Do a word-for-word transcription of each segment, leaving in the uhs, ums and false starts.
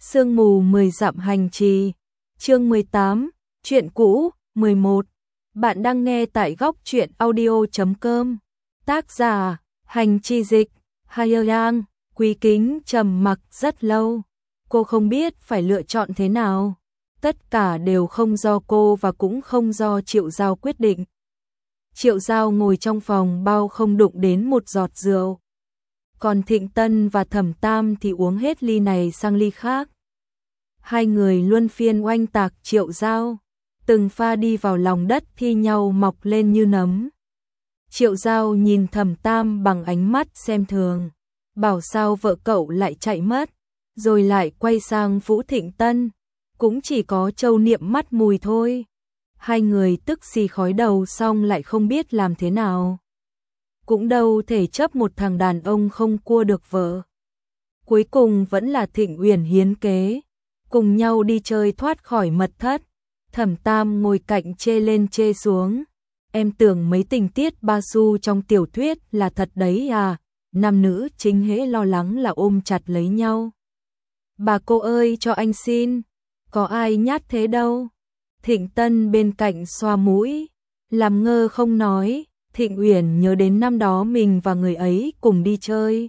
Sương mù mười dặm hành trì, chương mười tám, chuyện cũ, mười một. Bạn đang nghe tại góc truyện audio chấm com. Tác giả, Hành Chi Dịch, Hayang. Quý Kính trầm mặc rất lâu. Cô không biết phải lựa chọn thế nào. Tất cả đều không do cô và cũng không do Triệu Giao quyết định. Triệu Giao ngồi trong phòng bao không đụng đến một giọt rượu. Còn Thịnh Tân và Thẩm Tam thì uống hết ly này sang ly khác. Hai người luân phiên oanh tạc Triệu Giao, từng pha đi vào lòng đất thi nhau mọc lên như nấm. Triệu Giao nhìn Thẩm Tam bằng ánh mắt xem thường, bảo sao vợ cậu lại chạy mất, rồi lại quay sang Vũ Thịnh Tân, cũng chỉ có Châu Niệm mắt mùi thôi. Hai người tức xì khói đầu xong lại không biết làm thế nào. Cũng đâu thể chấp một thằng đàn ông không cua được vợ. Cuối cùng vẫn là Thịnh Uyển hiến kế, cùng nhau đi chơi thoát khỏi mật thất. Thẩm Tam ngồi cạnh chê lên chê xuống. Em tưởng mấy tình tiết ba xu trong tiểu thuyết là thật đấy à, nam nữ chính hễ lo lắng là ôm chặt lấy nhau. Bà cô ơi cho anh xin, có ai nhát thế đâu. Thịnh Tân bên cạnh xoa mũi, làm ngơ không nói. Thịnh Uyển nhớ đến năm đó mình và người ấy cùng đi chơi.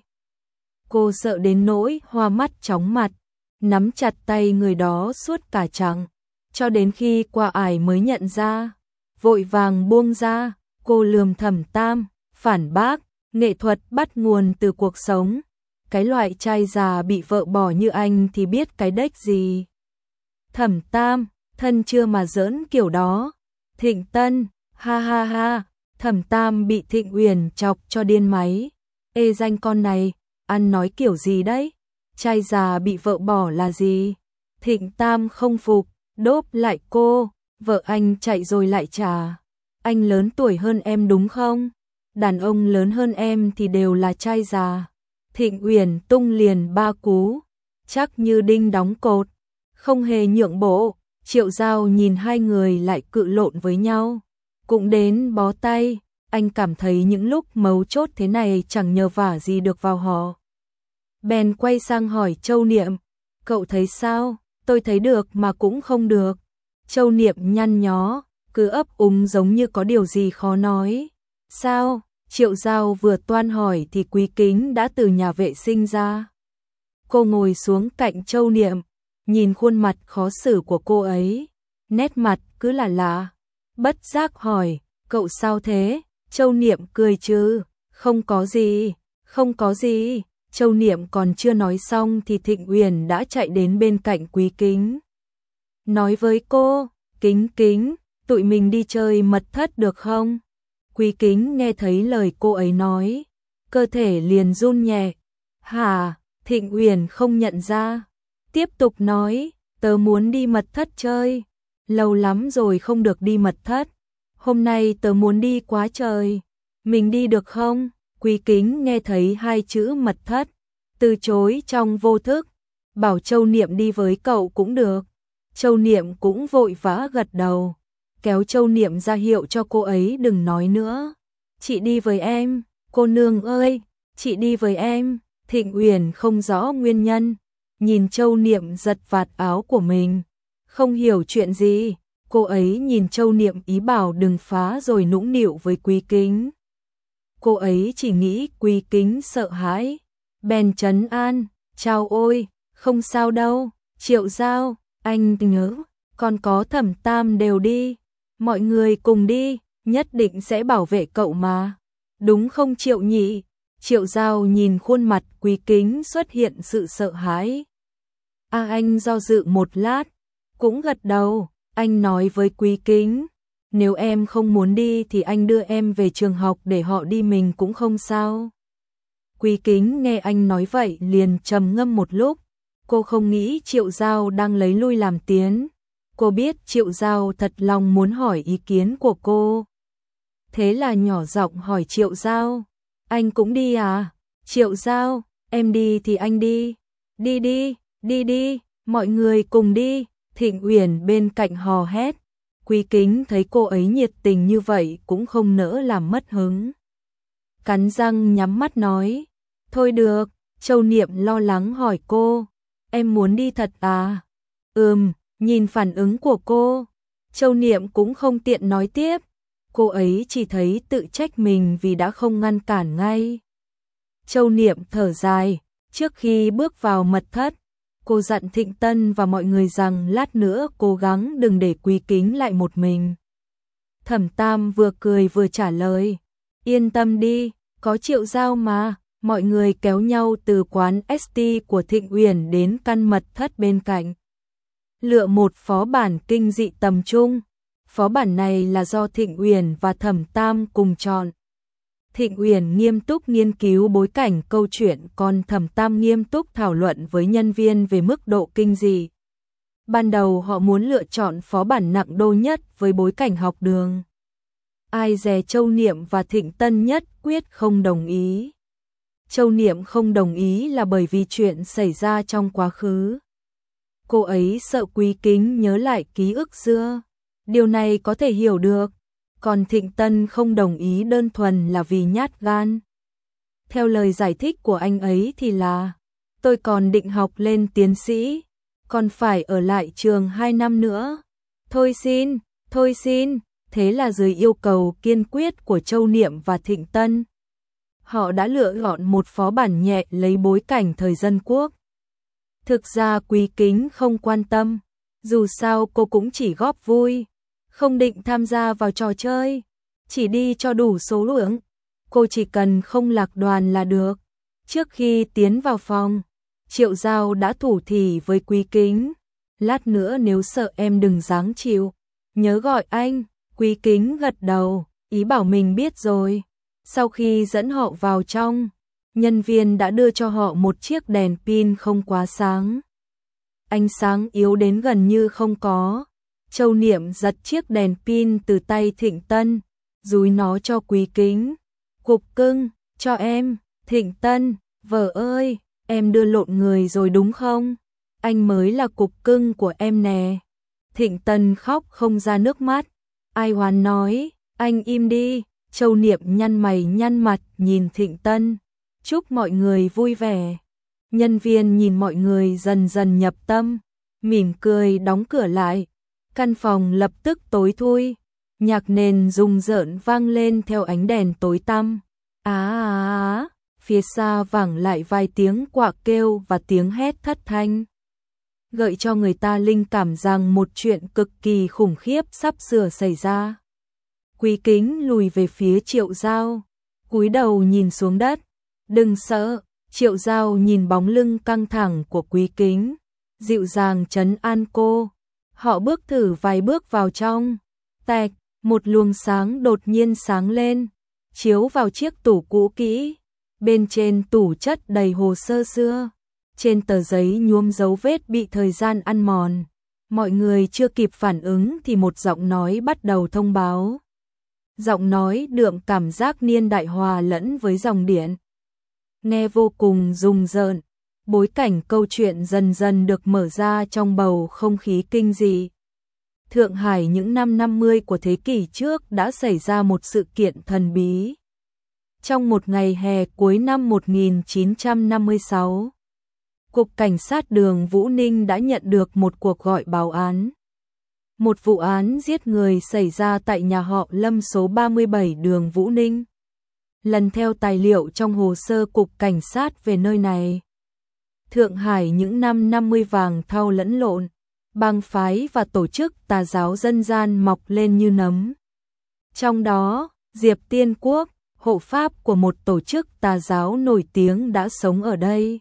Cô sợ đến nỗi hoa mắt chóng mặt, nắm chặt tay người đó suốt cả chặng, cho đến khi qua ải mới nhận ra, vội vàng buông ra. Cô lườm Thẩm Tam, phản bác, nghệ thuật bắt nguồn từ cuộc sống. Cái loại trai già bị vợ bỏ như anh thì biết cái đếch gì. Thẩm Tam, thân chưa mà giỡn kiểu đó. Thịnh Tân, ha ha ha. Thẩm Tam bị Thịnh Uyển chọc cho điên máy. Ê danh con này, ăn nói kiểu gì đấy? Trai già bị vợ bỏ là gì? Thịnh Tam không phục, đốp lại cô, vợ anh chạy rồi lại trả. Anh lớn tuổi hơn em đúng không? Đàn ông lớn hơn em thì đều là trai già. Thịnh Uyển tung liền ba cú, chắc như đinh đóng cột, không hề nhượng bộ. Triệu Giao nhìn hai người lại cự lộn với nhau, cũng đến bó tay. Anh cảm thấy những lúc mấu chốt thế này chẳng nhờ vả gì được vào họ. Bèn quay sang hỏi Châu Niệm, cậu thấy sao? Tôi thấy được mà cũng không được. Châu Niệm nhăn nhó, cứ ấp úng giống như có điều gì khó nói. Sao? Triệu Giao vừa toan hỏi thì Quý Kính đã từ nhà vệ sinh ra. Cô ngồi xuống cạnh Châu Niệm, nhìn khuôn mặt khó xử của cô ấy, nét mặt cứ là lạ. Bất giác hỏi, cậu sao thế? Châu Niệm cười trừ, không có gì, không có gì. Châu Niệm còn chưa nói xong thì Thịnh Uyển đã chạy đến bên cạnh Quý Kính. Nói với cô, Kính Kính, tụi mình đi chơi mật thất được không? Quý Kính nghe thấy lời cô ấy nói, cơ thể liền run nhẹ. Hả? Thịnh Uyển không nhận ra, tiếp tục nói, tớ muốn đi mật thất chơi. Lâu lắm rồi không được đi mật thất. Hôm nay tớ muốn đi quá trời. Mình đi được không? Quý Kính nghe thấy hai chữ mật thất, từ chối trong vô thức, bảo Châu Niệm đi với cậu cũng được. Châu Niệm cũng vội vã gật đầu, kéo Châu Niệm ra hiệu cho cô ấy đừng nói nữa. Chị đi với em, cô nương ơi, chị đi với em. Thịnh Uyển không rõ nguyên nhân, nhìn Châu Niệm giật vạt áo của mình, không hiểu chuyện gì. Cô ấy nhìn Châu Niệm ý bảo đừng phá rồi nũng nịu với Quý Kính. Cô ấy chỉ nghĩ Quý Kính sợ hãi, bèn trấn an, chào ôi, không sao đâu. Triệu Giao, anh nhớ, còn có Thẩm Tam đều đi, mọi người cùng đi, nhất định sẽ bảo vệ cậu mà. Đúng không Triệu nhị? Triệu Giao nhìn khuôn mặt Quý Kính xuất hiện sự sợ hãi. À anh do dự một lát, cũng gật đầu. Anh nói với Quý Kính, nếu em không muốn đi thì anh đưa em về trường học để họ đi, mình cũng không sao. Quý Kính nghe anh nói vậy liền trầm ngâm một lúc. Cô không nghĩ Triệu Giao đang lấy lui làm tiến. Cô biết Triệu Giao thật lòng muốn hỏi ý kiến của cô. Thế là nhỏ giọng hỏi Triệu Giao, anh cũng đi à? Triệu Giao, em đi thì anh đi. Đi đi, đi đi, mọi người cùng đi. Thịnh Uyển bên cạnh hò hét. Quý Kính thấy cô ấy nhiệt tình như vậy cũng không nỡ làm mất hứng. Cắn răng nhắm mắt nói, thôi được. Châu Niệm lo lắng hỏi cô, em muốn đi thật à? Ừm, nhìn phản ứng của cô, Châu Niệm cũng không tiện nói tiếp, cô ấy chỉ thấy tự trách mình vì đã không ngăn cản ngay. Châu Niệm thở dài, trước khi bước vào mật thất, cô dặn Thịnh Tân và mọi người rằng lát nữa cố gắng đừng để Quý Kính lại một mình. Thẩm Tam vừa cười vừa trả lời, yên tâm đi, có Triệu Giao mà. Mọi người kéo nhau từ quán ét tê của Thịnh Uyển đến căn mật thất bên cạnh. Lựa một phó bản kinh dị tầm trung. Phó bản này là do Thịnh Uyển và Thẩm Tam cùng chọn. Thịnh Uyển nghiêm túc nghiên cứu bối cảnh câu chuyện, còn Thẩm Tam nghiêm túc thảo luận với nhân viên về mức độ kinh dị. Ban đầu họ muốn lựa chọn phó bản nặng đô nhất với bối cảnh học đường. Ai dè Châu Niệm và Thịnh Tân nhất quyết không đồng ý. Châu Niệm không đồng ý là bởi vì chuyện xảy ra trong quá khứ. Cô ấy sợ Quý Kính nhớ lại ký ức xưa. Điều này có thể hiểu được. Còn Thịnh Tân không đồng ý đơn thuần là vì nhát gan. Theo lời giải thích của anh ấy thì là, tôi còn định học lên tiến sĩ, còn phải ở lại trường hai năm nữa. Thôi xin, thôi xin, thế là dưới yêu cầu kiên quyết của Châu Niệm và Thịnh Tân, họ đã lựa chọn một phó bản nhẹ lấy bối cảnh thời Dân Quốc. Thực ra Quý Kính không quan tâm, dù sao cô cũng chỉ góp vui, không định tham gia vào trò chơi, chỉ đi cho đủ số lượng. Cô chỉ cần không lạc đoàn là được. Trước khi tiến vào phòng, Triệu Giao đã thủ thỉ với Quý Kính, lát nữa nếu sợ em đừng giáng chịu, nhớ gọi anh. Quý Kính gật đầu, ý bảo mình biết rồi. Sau khi dẫn họ vào trong, nhân viên đã đưa cho họ một chiếc đèn pin không quá sáng. Ánh sáng yếu đến gần như không có. Châu Niệm giật chiếc đèn pin từ tay Thịnh Tân, dúi nó cho Quý Kính. Cục cưng, cho em. Thịnh Tân, vợ ơi, em đưa lộn người rồi đúng không? Anh mới là cục cưng của em nè. Thịnh Tân khóc không ra nước mắt. Ai Hoán nói, anh im đi. Châu Niệm nhăn mày nhăn mặt nhìn Thịnh Tân, chúc mọi người vui vẻ. Nhân viên nhìn mọi người dần dần nhập tâm, mỉm cười đóng cửa lại. Căn phòng lập tức tối thui, nhạc nền rùng rợn vang lên theo ánh đèn tối tăm. Á á á, phía xa vẳng lại vài tiếng quạ kêu và tiếng hét thất thanh, gợi cho người ta linh cảm rằng một chuyện cực kỳ khủng khiếp sắp sửa xảy ra. Quý Kính lùi về phía Triệu Giao, cúi đầu nhìn xuống đất. Đừng sợ. Triệu Giao nhìn bóng lưng căng thẳng của Quý Kính, dịu dàng trấn an cô. Họ bước thử vài bước vào trong. Tạch, một luồng sáng đột nhiên sáng lên, chiếu vào chiếc tủ cũ kỹ. Bên trên tủ chất đầy hồ sơ xưa, trên tờ giấy nhuốm dấu vết bị thời gian ăn mòn. Mọi người chưa kịp phản ứng thì một giọng nói bắt đầu thông báo. Giọng nói đượm cảm giác niên đại hòa lẫn với dòng điện, nghe vô cùng rùng rợn. Bối cảnh câu chuyện dần dần được mở ra trong bầu không khí kinh dị. Thượng Hải những năm năm mươi của thế kỷ trước đã xảy ra một sự kiện thần bí. Trong một ngày hè cuối năm một nghìn chín trăm năm mươi sáu, Cục Cảnh sát đường Vũ Ninh đã nhận được một cuộc gọi báo án. Một vụ án giết người xảy ra tại nhà họ Lâm số ba mươi bảy đường Vũ Ninh. Lần theo tài liệu trong hồ sơ Cục Cảnh sát về nơi này, Thượng Hải những năm năm mươi vàng thau lẫn lộn, bang phái và tổ chức tà giáo dân gian mọc lên như nấm. Trong đó, Diệp Tiên Quốc, hộ pháp của một tổ chức tà giáo nổi tiếng đã sống ở đây.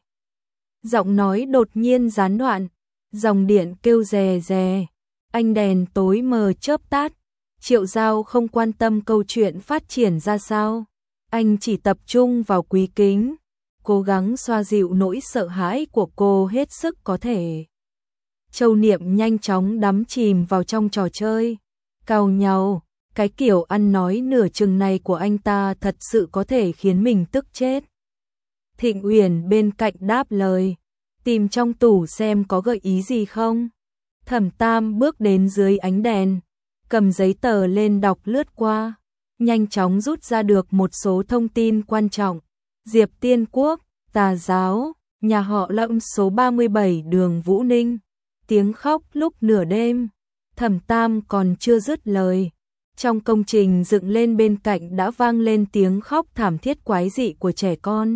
Giọng nói đột nhiên gián đoạn, dòng điện kêu rè rè, ánh đèn tối mờ chớp tắt. Triệu Giao không quan tâm câu chuyện phát triển ra sao, anh chỉ tập trung vào Quý Kính, cố gắng xoa dịu nỗi sợ hãi của cô hết sức có thể. Châu Niệm nhanh chóng đắm chìm vào trong trò chơi, càu nhàu, cái kiểu ăn nói nửa chừng này của anh ta thật sự có thể khiến mình tức chết. Thịnh Uyển bên cạnh đáp lời, tìm trong tủ xem có gợi ý gì không. Thẩm Tam bước đến dưới ánh đèn, cầm giấy tờ lên đọc lướt qua, nhanh chóng rút ra được một số thông tin quan trọng. Diệp Tiên Quốc, tà giáo, nhà họ Lâm số ba mươi bảy đường Vũ Ninh. Tiếng khóc lúc nửa đêm. Thẩm Tam còn chưa dứt lời. Trong công trình dựng lên bên cạnh đã vang lên tiếng khóc thảm thiết quái dị của trẻ con.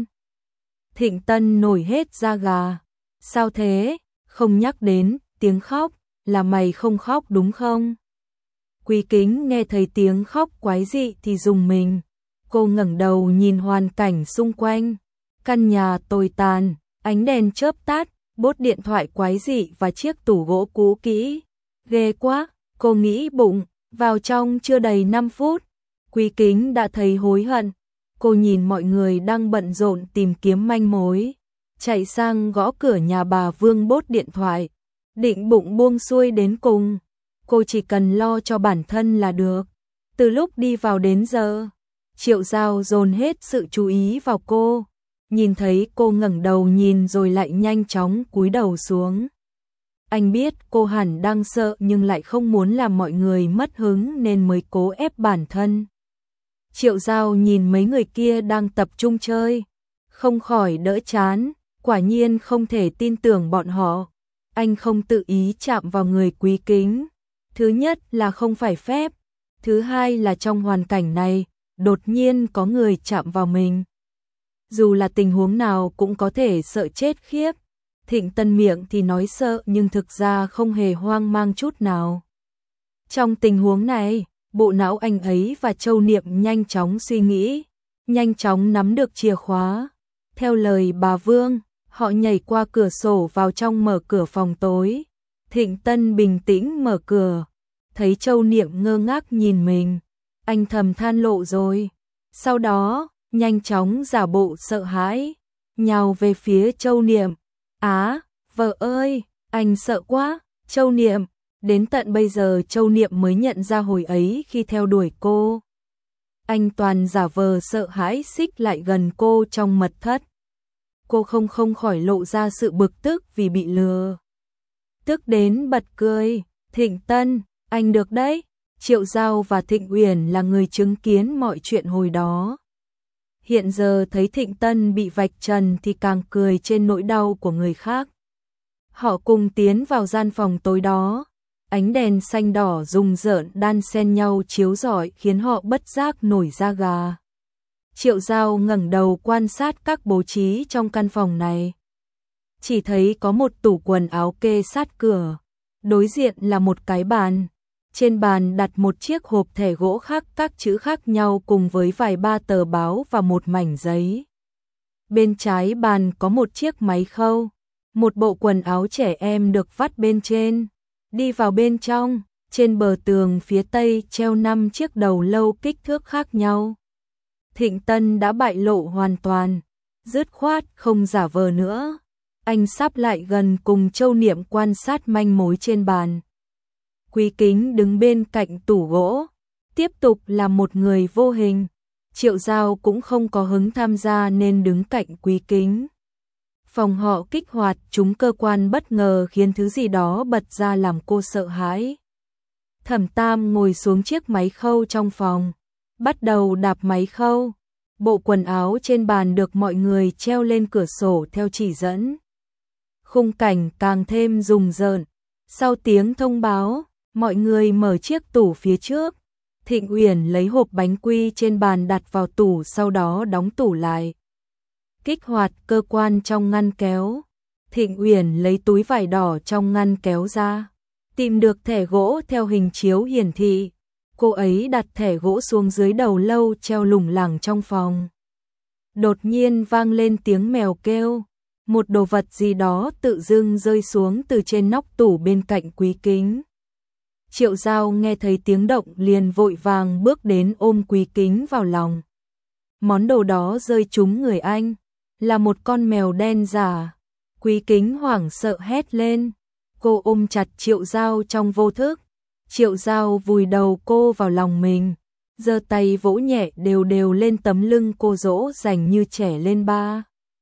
Thịnh Tân nổi hết da gà. Sao thế? Không nhắc đến tiếng khóc, là mày không khóc đúng không? Quý Kính nghe thấy tiếng khóc quái dị thì rùng mình. Cô ngẩng đầu nhìn hoàn cảnh xung quanh. Căn nhà tồi tàn, ánh đèn chớp tắt, bốt điện thoại quái dị và chiếc tủ gỗ cũ kỹ. Ghê quá, cô nghĩ bụng, vào trong chưa đầy năm phút. Quý Kính đã thấy hối hận. Cô nhìn mọi người đang bận rộn tìm kiếm manh mối. Chạy sang gõ cửa nhà bà Vương bốt điện thoại. Định bụng buông xuôi đến cùng. Cô chỉ cần lo cho bản thân là được. Từ lúc đi vào đến giờ, Triệu Giao dồn hết sự chú ý vào cô. Nhìn thấy cô ngẩng đầu nhìn rồi lại nhanh chóng cúi đầu xuống. Anh biết cô hẳn đang sợ nhưng lại không muốn làm mọi người mất hứng nên mới cố ép bản thân. Triệu Giao nhìn mấy người kia đang tập trung chơi, không khỏi đỡ chán, quả nhiên không thể tin tưởng bọn họ. Anh không tự ý chạm vào người Quý Kính. Thứ nhất là không phải phép, thứ hai là trong hoàn cảnh này, đột nhiên có người chạm vào mình. Dù là tình huống nào cũng có thể sợ chết khiếp. Thịnh Tân miệng thì nói sợ nhưng thực ra không hề hoang mang chút nào. Trong tình huống này, bộ não anh ấy và Châu Niệm nhanh chóng suy nghĩ, nhanh chóng nắm được chìa khóa. Theo lời bà Vương, họ nhảy qua cửa sổ vào trong mở cửa phòng tối. Thịnh Tân bình tĩnh mở cửa, thấy Châu Niệm ngơ ngác nhìn mình. Anh thầm than lộ rồi. Sau đó, nhanh chóng giả bộ sợ hãi, nhào về phía Châu Niệm. Á, vợ ơi, anh sợ quá, Châu Niệm. Đến tận bây giờ Châu Niệm mới nhận ra hồi ấy khi theo đuổi cô. Anh toàn giả vờ sợ hãi xích lại gần cô trong mật thất. Cô không không khỏi lộ ra sự bực tức vì bị lừa. Tức đến bật cười. Thịnh Tân, anh được đấy. Triệu Giao và Thịnh Uyển là người chứng kiến mọi chuyện hồi đó. Hiện giờ thấy Thịnh Tân bị vạch trần thì càng cười trên nỗi đau của người khác. Họ cùng tiến vào gian phòng tối đó. Ánh đèn xanh đỏ rùng rợn đan xen nhau chiếu rọi khiến họ bất giác nổi da gà. Triệu Giao ngẩng đầu quan sát các bố trí trong căn phòng này. Chỉ thấy có một tủ quần áo kê sát cửa. Đối diện là một cái bàn. Trên bàn đặt một chiếc hộp thẻ gỗ khắc các chữ khác nhau cùng với vài ba tờ báo và một mảnh giấy. Bên trái bàn có một chiếc máy khâu. Một bộ quần áo trẻ em được vắt bên trên. Đi vào bên trong, trên bờ tường phía tây treo năm chiếc đầu lâu kích thước khác nhau. Thịnh Tân đã bại lộ hoàn toàn, dứt khoát không giả vờ nữa. Anh sắp lại gần cùng Châu Niệm quan sát manh mối trên bàn. Quý Kính đứng bên cạnh tủ gỗ, tiếp tục là một người vô hình. Triệu Giao cũng không có hứng tham gia nên đứng cạnh Quý Kính. Phòng họ kích hoạt chúng cơ quan bất ngờ khiến thứ gì đó bật ra làm cô sợ hãi. Thẩm Tam ngồi xuống chiếc máy khâu trong phòng, bắt đầu đạp máy khâu. Bộ quần áo trên bàn được mọi người treo lên cửa sổ theo chỉ dẫn. Khung cảnh càng thêm rùng rợn. Sau tiếng thông báo, mọi người mở chiếc tủ phía trước. Thịnh Uyển lấy hộp bánh quy trên bàn đặt vào tủ sau đó đóng tủ lại. Kích hoạt cơ quan trong ngăn kéo. Thịnh Uyển lấy túi vải đỏ trong ngăn kéo ra. Tìm được thẻ gỗ theo hình chiếu hiển thị. Cô ấy đặt thẻ gỗ xuống dưới đầu lâu treo lủng lẳng trong phòng. Đột nhiên vang lên tiếng mèo kêu. Một đồ vật gì đó tự dưng rơi xuống từ trên nóc tủ bên cạnh Quý Kính. Triệu Giao nghe thấy tiếng động liền vội vàng bước đến ôm Quý Kính vào lòng. Món đồ đó rơi trúng người anh, là một con mèo đen giả. Quý Kính hoảng sợ hét lên. Cô ôm chặt Triệu Giao trong vô thức. Triệu Giao vùi đầu cô vào lòng mình, giơ tay vỗ nhẹ đều đều lên tấm lưng cô dỗ dành như trẻ lên ba.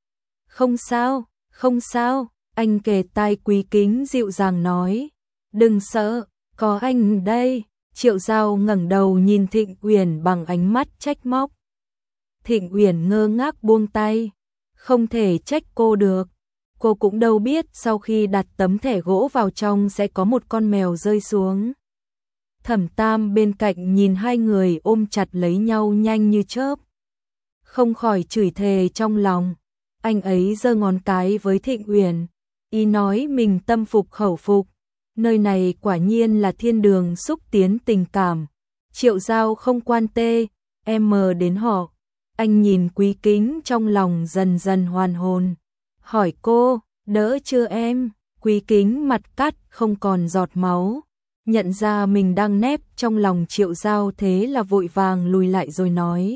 Không sao, không sao, anh kề tai Quý Kính dịu dàng nói. Đừng sợ, có anh đây. Triệu Giao ngẩng đầu nhìn Thịnh Uyển bằng ánh mắt trách móc. Thịnh Uyển ngơ ngác buông tay. Không thể trách cô được. Cô cũng đâu biết sau khi đặt tấm thẻ gỗ vào trong sẽ có một con mèo rơi xuống. Thẩm Tam bên cạnh nhìn hai người ôm chặt lấy nhau nhanh như chớp, không khỏi chửi thề trong lòng. Anh ấy giơ ngón cái với Thịnh Uyển, ý nói mình tâm phục khẩu phục. Nơi này quả nhiên là thiên đường xúc tiến tình cảm. Triệu Giao không quan tê, em đến họ. Anh nhìn Quý Kính trong lòng dần dần hoàn hồn. Hỏi cô, đỡ chưa em? Quý Kính mặt cắt không còn giọt máu. Nhận ra mình đang nép trong lòng Triệu Giao, thế là vội vàng lùi lại rồi nói.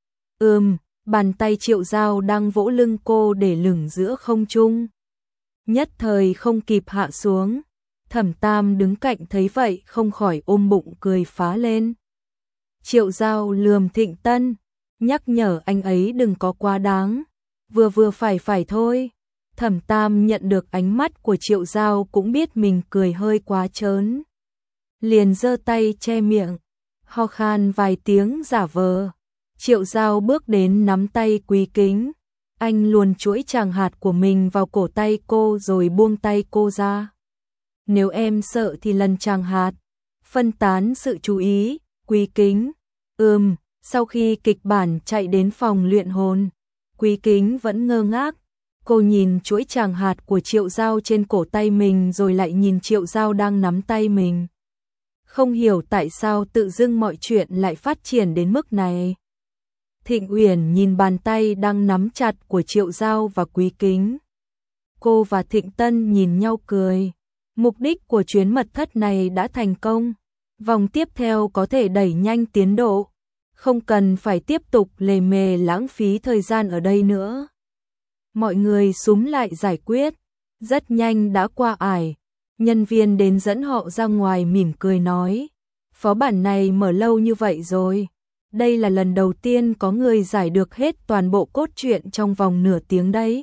Ừm, bàn tay Triệu Giao đang vỗ lưng cô để lửng giữa không trung. Nhất thời không kịp hạ xuống. Thẩm Tam đứng cạnh thấy vậy không khỏi ôm bụng cười phá lên. Triệu Giao lườm Thịnh Tân, nhắc nhở anh ấy đừng có quá đáng, vừa vừa phải phải thôi. Thẩm Tam nhận được ánh mắt của Triệu Giao cũng biết mình cười hơi quá trớn, liền giơ tay che miệng, ho khan vài tiếng giả vờ. Triệu Giao bước đến nắm tay Quý Kính, anh luồn chuỗi tràng hạt của mình vào cổ tay cô rồi buông tay cô ra. Nếu em sợ thì lần tràng hạt, phân tán sự chú ý. Quý Kính, ừm. Sau khi kịch bản chạy đến phòng luyện hồn, Quý Kính vẫn ngơ ngác. Cô nhìn chuỗi tràng hạt của Triệu Giao trên cổ tay mình rồi lại nhìn Triệu Giao đang nắm tay mình. Không hiểu tại sao tự dưng mọi chuyện lại phát triển đến mức này. Thịnh Uyển nhìn bàn tay đang nắm chặt của Triệu Giao và Quý Kính. Cô và Thịnh Tân nhìn nhau cười. Mục đích của chuyến mật thất này đã thành công. Vòng tiếp theo có thể đẩy nhanh tiến độ. Không cần phải tiếp tục lề mề lãng phí thời gian ở đây nữa. Mọi người xúm lại giải quyết. Rất nhanh đã qua ải. Nhân viên đến dẫn họ ra ngoài mỉm cười nói. Phó bản này mở lâu như vậy rồi. Đây là lần đầu tiên có người giải được hết toàn bộ cốt truyện trong vòng nửa tiếng đấy.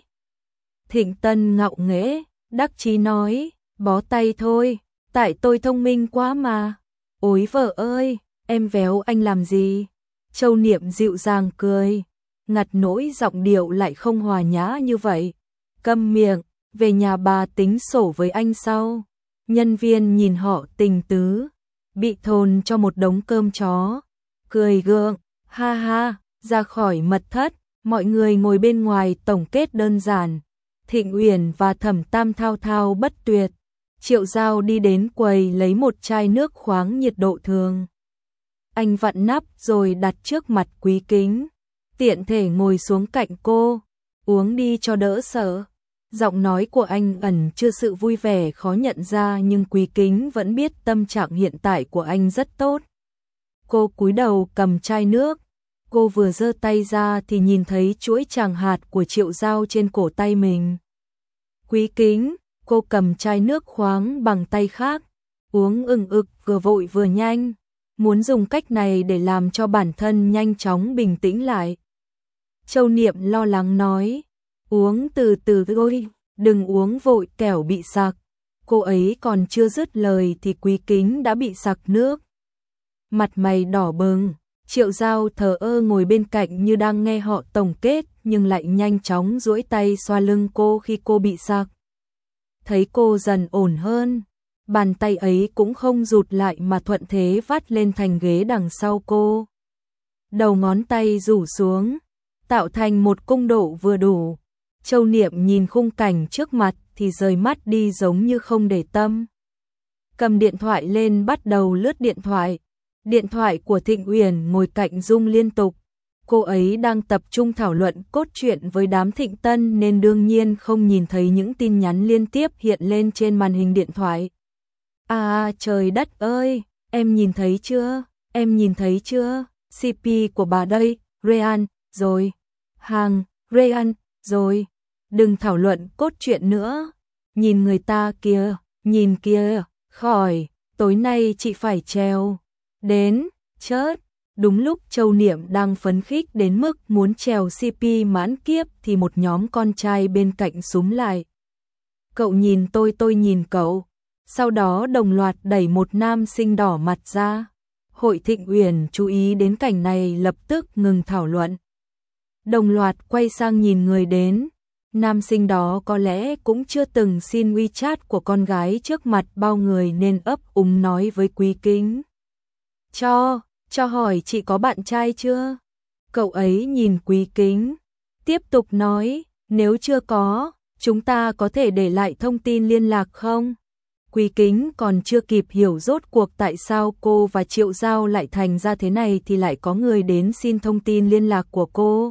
Thịnh Tân ngạo nghễ, đắc chí nói, bó tay thôi, tại tôi thông minh quá mà. Ôi vợ ơi, em véo anh làm gì? Châu Niệm dịu dàng cười, ngặt nỗi giọng điệu lại không hòa nhã như vậy. Câm miệng, về nhà bà tính sổ với anh sau. Nhân viên nhìn họ tình tứ, bị thồn cho một đống cơm chó. Cười gượng, ha ha, ra khỏi mật thất, mọi người ngồi bên ngoài tổng kết đơn giản. Thịnh Uyển và Thẩm Tam thao thao bất tuyệt. Triệu Giao đi đến quầy lấy một chai nước khoáng nhiệt độ thường. Anh vặn nắp rồi đặt trước mặt Quý Kính, tiện thể ngồi xuống cạnh cô, uống đi cho đỡ sợ. Giọng nói của anh ẩn chứa sự vui vẻ khó nhận ra nhưng Quý Kính vẫn biết tâm trạng hiện tại của anh rất tốt. Cô cúi đầu cầm chai nước, cô vừa giơ tay ra thì nhìn thấy chuỗi tràng hạt của Triệu Giao trên cổ tay mình. Quý Kính, cô cầm chai nước khoáng bằng tay khác, uống ừng ực vừa vội vừa nhanh, muốn dùng cách này để làm cho bản thân nhanh chóng bình tĩnh lại. Châu Niệm lo lắng nói, uống từ từ thôi, đừng uống vội kẻo bị sặc. Cô ấy còn chưa dứt lời thì Quý Kính đã bị sặc nước. Mặt mày đỏ bừng, Triệu Giao thờ ơ ngồi bên cạnh như đang nghe họ tổng kết nhưng lại nhanh chóng duỗi tay xoa lưng cô khi cô bị sặc. Thấy cô dần ổn hơn, bàn tay ấy cũng không rụt lại mà thuận thế vắt lên thành ghế đằng sau cô. Đầu ngón tay rủ xuống, tạo thành một cung độ vừa đủ. Châu Niệm nhìn khung cảnh trước mặt thì rời mắt đi giống như không để tâm. Cầm điện thoại lên bắt đầu lướt điện thoại. Điện thoại của Thịnh Uyển ngồi cạnh rung liên tục. Cô ấy đang tập trung thảo luận cốt truyện với đám Thịnh Tân nên đương nhiên không nhìn thấy những tin nhắn liên tiếp hiện lên trên màn hình điện thoại. À trời đất ơi, em nhìn thấy chưa? Em nhìn thấy chưa? xê pê của bà đây, Ryan, rồi. Hàng, Ryan, rồi. Đừng thảo luận cốt truyện nữa. Nhìn người ta kìa, nhìn kìa, khỏi, tối nay chị phải trèo. Đến, chớt, đúng lúc Châu Niệm đang phấn khích đến mức muốn trèo xê pê mãn kiếp thì một nhóm con trai bên cạnh xúm lại. Cậu nhìn tôi tôi nhìn cậu, sau đó đồng loạt đẩy một nam sinh đỏ mặt ra. Hội Thịnh Uyển chú ý đến cảnh này lập tức ngừng thảo luận. Đồng loạt quay sang nhìn người đến, nam sinh đó có lẽ cũng chưa từng xin WeChat của con gái trước mặt bao người nên ấp úng nói với Quý Kính. Cho, cho hỏi chị có bạn trai chưa? Cậu ấy nhìn Quý Kính, tiếp tục nói, nếu chưa có, chúng ta có thể để lại thông tin liên lạc không? Quý Kính còn chưa kịp hiểu rốt cuộc tại sao cô và Triệu Giao lại thành ra thế này thì lại có người đến xin thông tin liên lạc của cô.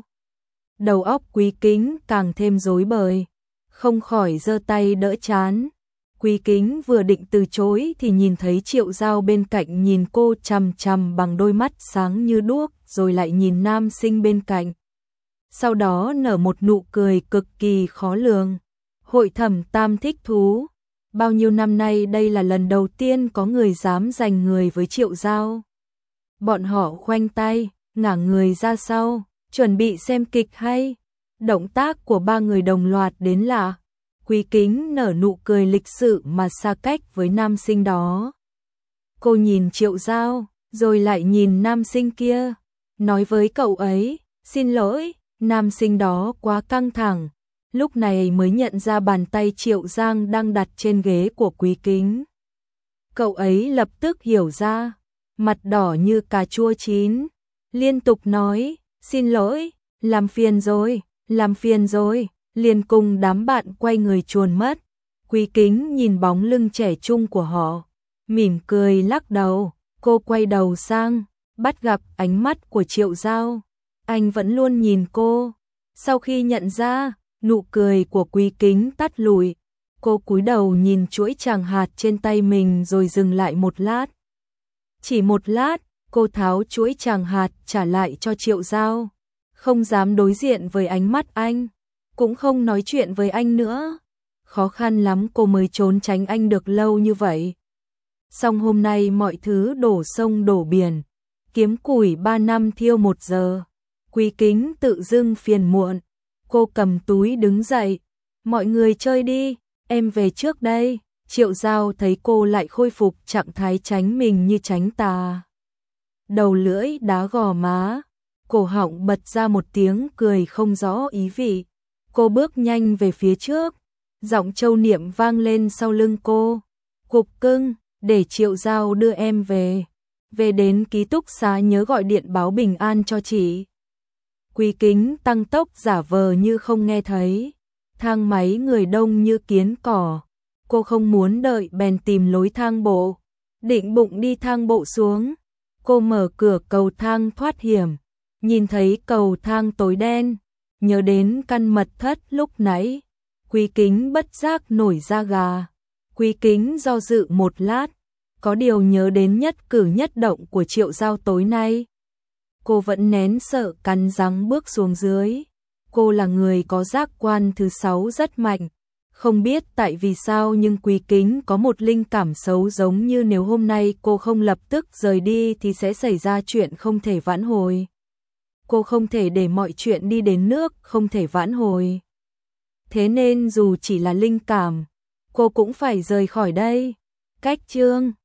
Đầu óc Quý Kính càng thêm rối bời, không khỏi giơ tay đỡ trán. Quý Kính vừa định từ chối thì nhìn thấy Triệu Giao bên cạnh nhìn cô chằm chằm bằng đôi mắt sáng như đuốc, rồi lại nhìn nam sinh bên cạnh. Sau đó nở một nụ cười cực kỳ khó lường. Hội Thẩm Tam thích thú. Bao nhiêu năm nay đây là lần đầu tiên có người dám giành người với Triệu Giao. Bọn họ khoanh tay, ngả người ra sau, chuẩn bị xem kịch hay. Động tác của ba người đồng loạt đến lạ. Quý Kính nở nụ cười lịch sự mà xa cách với nam sinh đó. Cô nhìn Triệu Giao, rồi lại nhìn nam sinh kia, nói với cậu ấy, xin lỗi, nam sinh đó quá căng thẳng. Lúc này mới nhận ra bàn tay Triệu Giang đang đặt trên ghế của Quý Kính. Cậu ấy lập tức hiểu ra, mặt đỏ như cà chua chín, liên tục nói, xin lỗi, làm phiền rồi, làm phiền rồi, liền cùng đám bạn quay người chuồn mất. Quý Kính nhìn bóng lưng trẻ trung của họ, mỉm cười lắc đầu, cô quay đầu sang, bắt gặp ánh mắt của Triệu Giao. Anh vẫn luôn nhìn cô, sau khi nhận ra, nụ cười của Quý Kính tắt lụi, cô cúi đầu nhìn chuỗi tràng hạt trên tay mình rồi dừng lại một lát. Chỉ một lát, cô tháo chuỗi tràng hạt trả lại cho Triệu Giao, không dám đối diện với ánh mắt anh, cũng không nói chuyện với anh nữa. Khó khăn lắm cô mới trốn tránh anh được lâu như vậy. Xong hôm nay mọi thứ đổ sông đổ biển, kiếm củi ba năm thiêu một giờ. Quý Kính tự dưng phiền muộn. Cô cầm túi đứng dậy, mọi người chơi đi, em về trước đây. Triệu Giao thấy cô lại khôi phục trạng thái tránh mình như tránh tà. Đầu lưỡi đá gò má, cổ họng bật ra một tiếng cười không rõ ý vị. Cô bước nhanh về phía trước, giọng Châu Niệm vang lên sau lưng cô. Cục cưng, để Triệu Giao đưa em về. Về đến ký túc xá nhớ gọi điện báo bình an cho chị. Quý Kính tăng tốc giả vờ như không nghe thấy. Thang máy người đông như kiến cỏ. Cô không muốn đợi bèn tìm lối thang bộ. Định bụng đi thang bộ xuống. Cô mở cửa cầu thang thoát hiểm. Nhìn thấy cầu thang tối đen. Nhớ đến căn mật thất lúc nãy. Quý Kính bất giác nổi da gà. Quý Kính do dự một lát. Có điều nhớ đến nhất cử nhất động của Triệu Giao tối nay. Cô vẫn nén sợ cắn răng bước xuống dưới. Cô là người có giác quan thứ sáu rất mạnh. Không biết tại vì sao nhưng Quý Kính có một linh cảm xấu giống như nếu hôm nay cô không lập tức rời đi thì sẽ xảy ra chuyện không thể vãn hồi. Cô không thể để mọi chuyện đi đến nước không thể vãn hồi. Thế nên dù chỉ là linh cảm, cô cũng phải rời khỏi đây. Cách chương